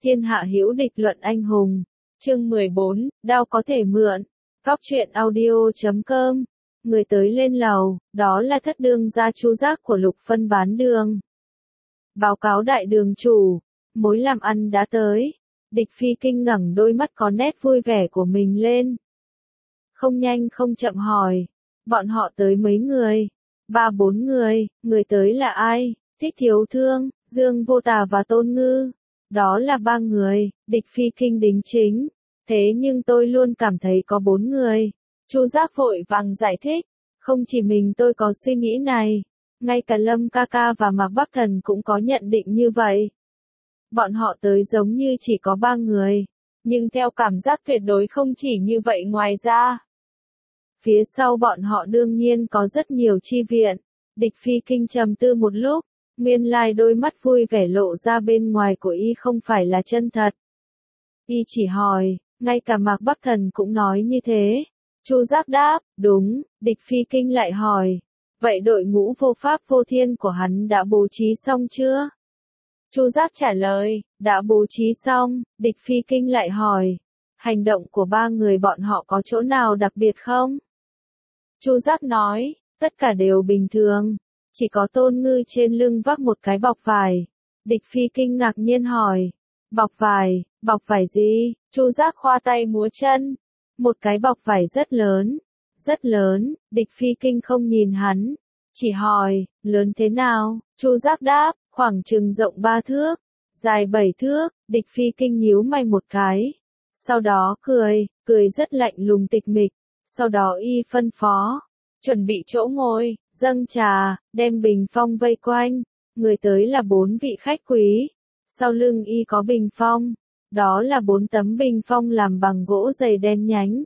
Thiên hạ hữu địch luận anh hùng. Chương 14, đao có thể mượn. Góc truyện audio.com. Người tới lên lầu, đó là thất đương gia Chu Giác của Lục Phân bán đường. Báo cáo đại đường chủ, mối làm ăn đã tới. Địch Phi Kinh ngẩng đôi mắt có nét vui vẻ của mình lên. Không nhanh không chậm hỏi, bọn họ tới mấy người? 3-4 người, người tới là ai? Thích Thiếu Thương, Dương Vô Tà và Tôn Ngư. Đó là 3 người, Địch Phi Kinh đính chính. Thế nhưng tôi luôn cảm thấy có 4 người. Chu Giác vội vàng giải thích, không chỉ mình tôi có suy nghĩ này, ngay cả Lâm ca ca và Mạc Bắc Thần cũng có nhận định như vậy. Bọn họ tới giống như chỉ có 3 người, nhưng theo cảm giác tuyệt đối không chỉ như vậy ngoài ra. Phía sau bọn họ đương nhiên có rất nhiều chi viện. Địch Phi Kinh trầm tư một lúc, nguyên lai đôi mắt vui vẻ lộ ra bên ngoài của y không phải là chân thật. Y chỉ hỏi, ngay cả Mạc Bắc Thần cũng nói như thế. Chu Giác đáp, đúng. Địch Phi Kinh lại hỏi, vậy đội ngũ vô pháp vô thiên của hắn đã bố trí xong chưa? Chu Giác trả lời, đã bố trí xong. Địch Phi Kinh lại hỏi, hành động của 3 người bọn họ có chỗ nào đặc biệt không? Chu Giác nói, tất cả đều bình thường, chỉ có Tôn Ngư trên lưng vác một cái bọc vải. Địch Phi Kinh ngạc nhiên hỏi, bọc vải gì? Chu Giác khoa tay múa chân, một cái bọc vải rất lớn. Địch Phi Kinh không nhìn hắn, chỉ hỏi, lớn thế nào? Chu Giác đáp, khoảng chừng rộng 3 thước, dài 7 thước. Địch Phi Kinh nhíu mày một cái, sau đó cười rất lạnh lùng tịch mịch. Sau đó y phân phó, chuẩn bị chỗ ngồi, dâng trà, đem bình phong vây quanh. Người tới là 4 vị khách quý. Sau lưng y có bình phong, đó là 4 tấm bình phong làm bằng gỗ dày đen nhánh,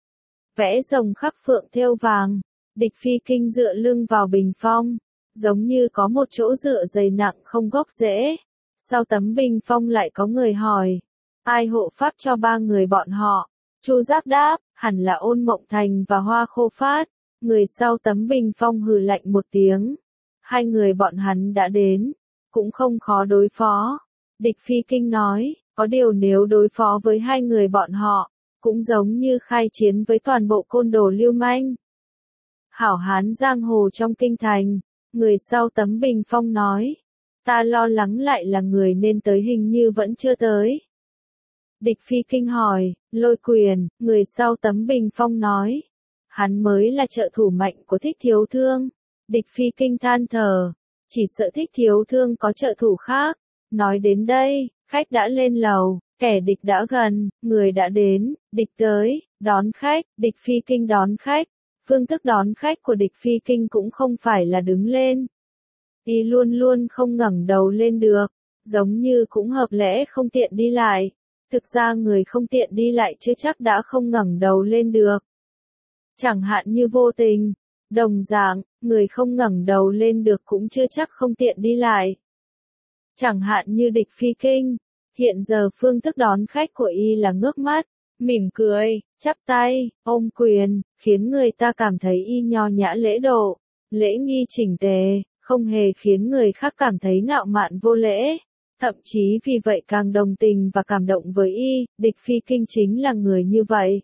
vẽ rồng khắc phượng thêu vàng. Địch Phi Kinh dựa lưng vào bình phong, giống như có một chỗ dựa dày nặng không gốc rễ. Sau tấm bình phong lại có người hỏi, ai hộ pháp cho 3 người bọn họ? Chu Giác đáp, hẳn là Ôn Mộng Thành và Hoa Khô Phát. Người sau tấm bình phong hừ lạnh một tiếng. 2 người bọn hắn đã đến, cũng không khó đối phó. Địch Phi Kinh nói, có điều nếu đối phó với 2 người bọn họ, cũng giống như khai chiến với toàn bộ côn đồ lưu manh. Hảo hán giang hồ trong kinh thành. Người sau tấm bình phong nói, ta lo lắng lại là người nên tới hình như vẫn chưa tới. Địch Phi Kinh hỏi, Lôi Quyền. Người sau tấm bình phong nói, hắn mới là trợ thủ mạnh của Thích Thiếu Thương. Địch Phi Kinh than thở, chỉ sợ Thích Thiếu Thương có trợ thủ khác. Nói đến đây, khách đã lên lầu, kẻ địch đã gần, người đã đến. Địch tới, đón khách. Địch Phi Kinh đón khách. Phương thức đón khách của Địch Phi Kinh cũng không phải là đứng lên. Y luôn luôn không ngẩng đầu lên được, giống như cũng hợp lẽ không tiện đi lại. Thực ra người không tiện đi lại chưa chắc đã không ngẩng đầu lên được. Chẳng hạn như Vô Tình, đồng dạng, người không ngẩng đầu lên được cũng chưa chắc không tiện đi lại. Chẳng hạn như Địch Phi Kinh, hiện giờ phương thức đón khách của y là ngước mắt, mỉm cười, chắp tay, ôm quyền, khiến người ta cảm thấy y nho nhã lễ độ, lễ nghi chỉnh tề, không hề khiến người khác cảm thấy ngạo mạn vô lễ. Thậm chí vì vậy càng đồng tình và cảm động với y. Địch Phi Kinh chính là người như vậy.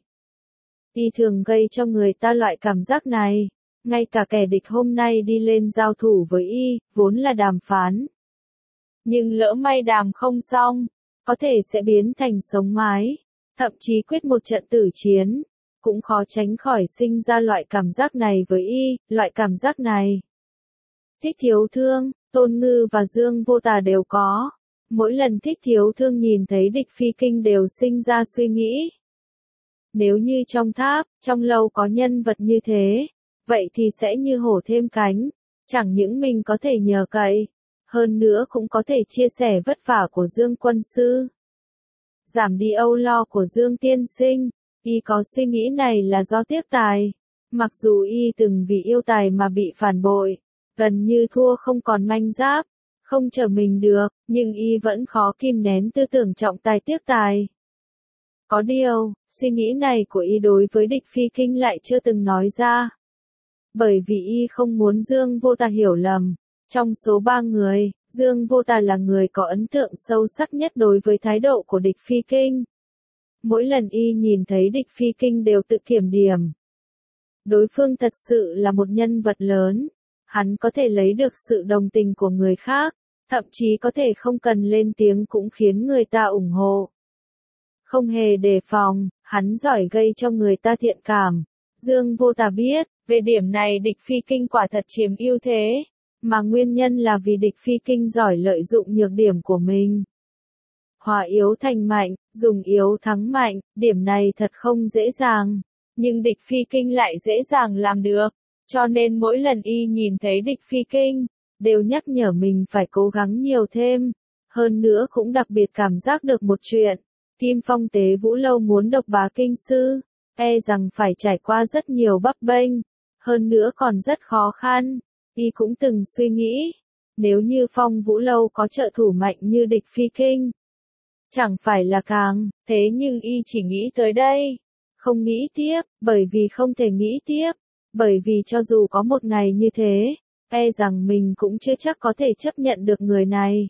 Y thường gây cho người ta loại cảm giác này. Ngay cả kẻ địch hôm nay đi lên giao thủ với y, vốn là đàm phán. Nhưng lỡ may đàm không xong, có thể sẽ biến thành sống mái, thậm chí quyết một trận tử chiến. Cũng khó tránh khỏi sinh ra loại cảm giác này với y. Loại cảm giác này, Thích Thiếu Thương, Tôn Ngư và Dương Vô Tà đều có. Mỗi lần Thích Thiếu Thương nhìn thấy Địch Phi Kinh đều sinh ra suy nghĩ. Nếu như trong tháp, trong lâu có nhân vật như thế, vậy thì sẽ như hổ thêm cánh. Chẳng những mình có thể nhờ cậy, hơn nữa cũng có thể chia sẻ vất vả của Dương quân sư, giảm đi âu lo của Dương tiên sinh. Y có suy nghĩ này là do tiếc tài. Mặc dù y từng vì yêu tài mà bị phản bội, gần như thua không còn manh giáp, không trở mình được, nhưng y vẫn khó kìm nén tư tưởng trọng tài tiếc tài. Có điều, suy nghĩ này của y đối với Địch Phi Kinh lại chưa từng nói ra. Bởi vì y không muốn Dương Vô Tà hiểu lầm. Trong số 3 người, Dương Vô Tà là người có ấn tượng sâu sắc nhất đối với thái độ của địch Phi Kinh. Mỗi lần y nhìn thấy địch Phi Kinh đều tự kiểm điểm. Đối phương thật sự là một nhân vật lớn, hắn có thể lấy được sự đồng tình của người khác, thậm chí có thể không cần lên tiếng cũng khiến người ta ủng hộ. Không hề đề phòng, hắn giỏi gây cho người ta thiện cảm. Dương Vô Tà biết, về điểm này địch Phi Kinh quả thật chiếm ưu thế, mà nguyên nhân là vì địch Phi Kinh giỏi lợi dụng nhược điểm của mình. Hóa yếu thành mạnh, dùng yếu thắng mạnh, điểm này thật không dễ dàng, nhưng địch Phi Kinh lại dễ dàng làm được, cho nên mỗi lần y nhìn thấy địch Phi Kinh, đều nhắc nhở mình phải cố gắng nhiều thêm, hơn nữa cũng đặc biệt cảm giác được một chuyện, Kim Phong Tế Vũ Lâu muốn độc bá kinh sư, e rằng phải trải qua rất nhiều bấp bênh, hơn nữa còn rất khó khăn, y cũng từng suy nghĩ, nếu như Phong Vũ Lâu có trợ thủ mạnh như địch Phi Kinh, chẳng phải là càng, thế nhưng y chỉ nghĩ tới đây, không nghĩ tiếp, bởi vì không thể nghĩ tiếp, bởi vì cho dù có một ngày như thế, e rằng mình cũng chưa chắc có thể chấp nhận được người này.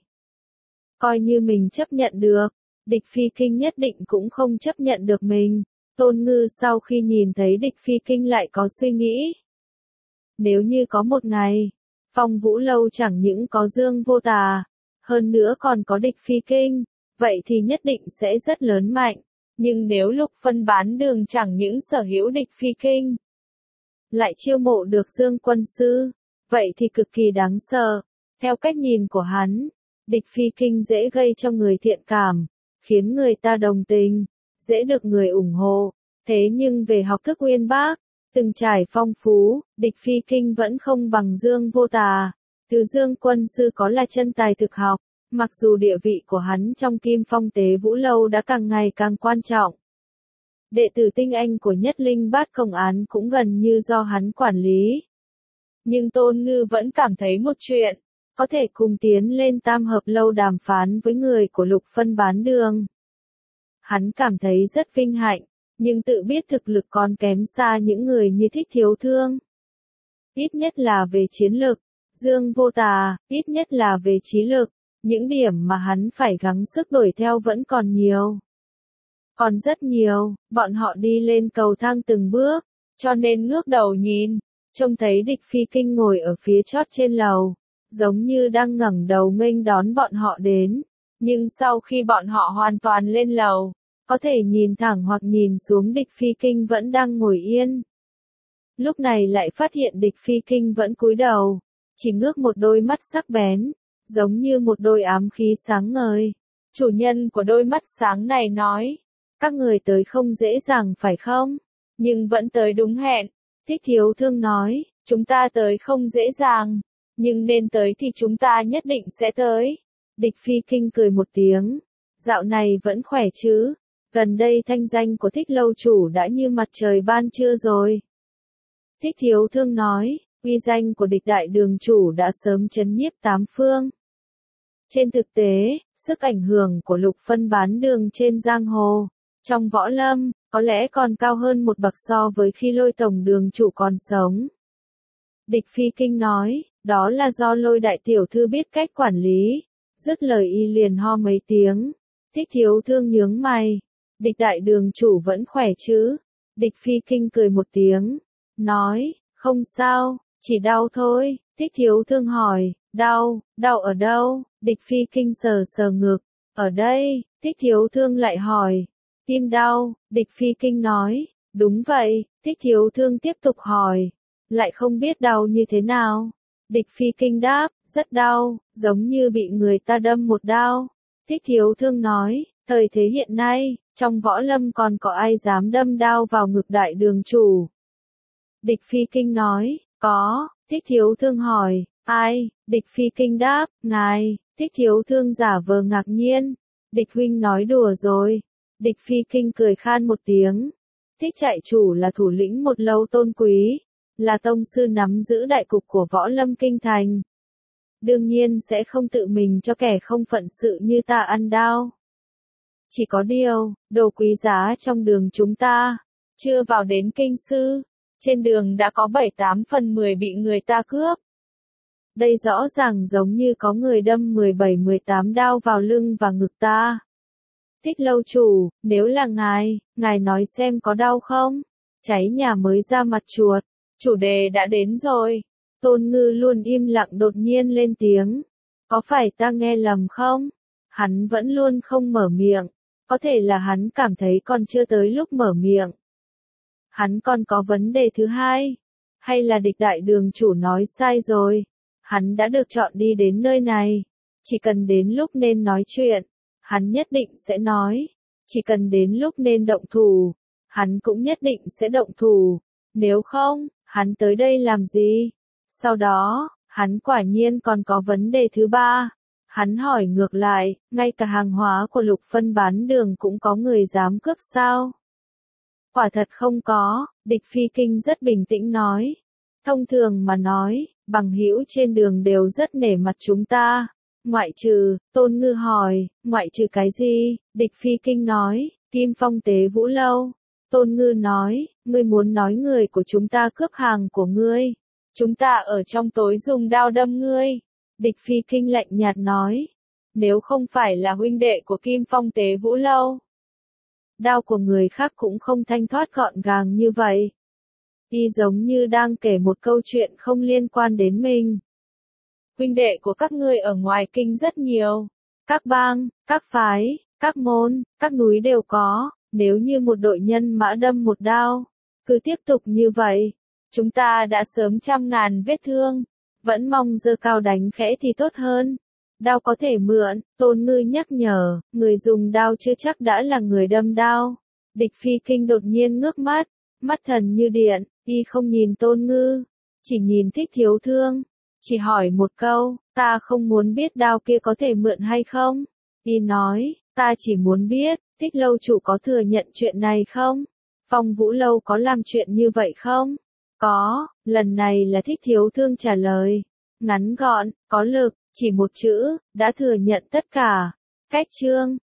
Coi như mình chấp nhận được, địch Phi Kinh nhất định cũng không chấp nhận được mình. Tôn Ngư sau khi nhìn thấy địch Phi Kinh lại có suy nghĩ. Nếu như có một ngày, Phong Vũ Lâu chẳng những có Dương Vô Tà, hơn nữa còn có địch Phi Kinh, vậy thì nhất định sẽ rất lớn mạnh. Nhưng nếu Lục Phân Bán Đường chẳng những sở hữu địch Phi Kinh, lại chiêu mộ được Dương Quân Sư, vậy thì cực kỳ đáng sợ. Theo cách nhìn của hắn, địch Phi Kinh dễ gây cho người thiện cảm, khiến người ta đồng tình, dễ được người ủng hộ. Thế nhưng về học thức uyên bác, từng trải phong phú, địch Phi Kinh vẫn không bằng Dương Vô Tà. Thứ Dương Quân Sư có là chân tài thực học, mặc dù địa vị của hắn trong Kim Phong Tế Vũ Lâu đã càng ngày càng quan trọng. Đệ tử tinh anh của Nhất Linh Bát Công Án cũng gần như do hắn quản lý. Nhưng Tôn Ngư vẫn cảm thấy một chuyện, có thể cùng tiến lên Tam Hợp Lâu đàm phán với người của Lục Phân Bán Đường. Hắn cảm thấy rất vinh hạnh, nhưng tự biết thực lực còn kém xa những người như Thích Thiếu Thương. Ít nhất là về chiến lực, Dương Vô Tà, ít nhất là về trí lực, những điểm mà hắn phải gắng sức đuổi theo vẫn còn nhiều. Còn rất nhiều, bọn họ đi lên cầu thang từng bước, cho nên ngước đầu nhìn, trông thấy địch Phi Kinh ngồi ở phía chót trên lầu, giống như đang ngẩng đầu nghênh đón bọn họ đến. Nhưng sau khi bọn họ hoàn toàn lên lầu, có thể nhìn thẳng hoặc nhìn xuống địch Phi Kinh vẫn đang ngồi yên. Lúc này lại phát hiện địch Phi Kinh vẫn cúi đầu, chỉ ngước một đôi mắt sắc bén, giống như một đôi ám khí sáng ngời. Chủ nhân của đôi mắt sáng này nói, các người tới không dễ dàng phải không? Nhưng vẫn tới đúng hẹn. Thích Thiếu Thương nói, chúng ta tới không dễ dàng, nhưng nên tới thì chúng ta nhất định sẽ tới. Địch Phi Kinh cười một tiếng, dạo này vẫn khỏe chứ? Gần đây thanh danh của Thích Lâu chủ đã như mặt trời ban trưa rồi. Thích Thiếu Thương nói, uy danh của địch đại đường chủ đã sớm chấn nhiếp tám phương. Trên thực tế, sức ảnh hưởng của Lục Phân Bán Đường trên giang hồ, trong võ lâm, có lẽ còn cao hơn một bậc so với khi Lôi Tổng đường chủ còn sống. Địch Phi Kinh nói, đó là do Lôi đại tiểu thư biết cách quản lý. Dứt lời y liền ho mấy tiếng. Thích Thiếu Thương nhướng mày. Địch đại đường chủ vẫn khỏe chứ? Địch Phi Kinh cười một tiếng, nói, không sao, chỉ đau thôi. Thích Thiếu Thương hỏi, đau ở đâu? Địch Phi Kinh sờ sờ ngực, ở đây. Thích Thiếu Thương lại hỏi, tim đau? Địch Phi Kinh nói, đúng vậy. Thích Thiếu Thương tiếp tục hỏi, lại không biết đau như thế nào? Địch Phi Kinh đáp, rất đau, giống như bị người ta đâm một đao. Thích Thiếu Thương nói, thời thế hiện nay, trong võ lâm còn có ai dám đâm đao vào ngực đại đường chủ? Địch Phi Kinh nói, có. Thích Thiếu Thương hỏi, ai? Địch Phi Kinh đáp, ngài. Thích Thiếu Thương giả vờ ngạc nhiên, địch huynh nói đùa rồi. Địch Phi Kinh cười khan một tiếng. Thích trại chủ là thủ lĩnh một lâu tôn quý, là tông sư nắm giữ đại cục của võ lâm kinh thành. Đương nhiên sẽ không tự mình cho kẻ không phận sự như ta ăn đao. Chỉ có điều, đồ quý giá trong đường chúng ta, chưa vào đến kinh sư, trên đường đã có 7-8 phần 10 bị người ta cướp. Đây rõ ràng giống như có người đâm 17-18 đao vào lưng và ngực ta. Thích lâu chủ, nếu là ngài nói xem có đau không? Cháy nhà mới ra mặt chuột, chủ đề đã đến rồi. Tôn Ngư luôn im lặng đột nhiên lên tiếng. Có phải ta nghe lầm không? Hắn vẫn luôn không mở miệng. Có thể là hắn cảm thấy còn chưa tới lúc mở miệng. Hắn còn có vấn đề thứ hai. Hay là địch đại đường chủ nói sai rồi? Hắn đã được chọn đi đến nơi này. Chỉ cần đến lúc nên nói chuyện, hắn nhất định sẽ nói. Chỉ cần đến lúc nên động thủ, hắn cũng nhất định sẽ động thủ. Nếu không, hắn tới đây làm gì? Sau đó, hắn quả nhiên còn có vấn đề thứ ba. Hắn hỏi ngược lại, ngay cả hàng hóa của Lục Phân bán đường cũng có người dám cướp sao? Quả thật không có, Địch Phi Kinh rất bình tĩnh nói. Thông thường mà nói, bằng hữu trên đường đều rất nể mặt chúng ta. Ngoại trừ, Tôn Ngư hỏi, ngoại trừ cái gì? Địch Phi Kinh nói, Kim Phong Tế Vũ Lâu. Tôn Ngư nói, ngươi muốn nói người của chúng ta cướp hàng của ngươi. Chúng ta ở trong tối dùng đao đâm ngươi. Địch Phi Kinh lạnh nhạt nói, nếu không phải là huynh đệ của Kim Phong Tế Vũ Lâu, đao của người khác cũng không thanh thoát gọn gàng như vậy. Y giống như đang kể một câu chuyện không liên quan đến mình. Huynh đệ của các ngươi ở ngoài kinh rất nhiều. Các bang, các phái, các môn, các núi đều có. Nếu như một đội nhân mã đâm một đao, cứ tiếp tục như vậy, chúng ta đã sớm trăm ngàn vết thương. Vẫn mong giơ cao đánh khẽ thì tốt hơn. Đao có thể mượn, Tôn Ngư nhắc nhở, người dùng đao chưa chắc đã là người đâm đao. Địch Phi Kinh đột nhiên ngước mắt, mắt thần như điện, y không nhìn Tôn Ngư, chỉ nhìn Thích Thiếu Thương, chỉ hỏi một câu, ta không muốn biết đao kia có thể mượn hay không. Y nói, ta chỉ muốn biết, Thích lâu chủ có thừa nhận chuyện này không? Phong Vũ Lâu có làm chuyện như vậy không? Có, lần này là Thích Thiếu Thương trả lời. Ngắn gọn, có lực, chỉ một chữ, đã thừa nhận tất cả. Cách chương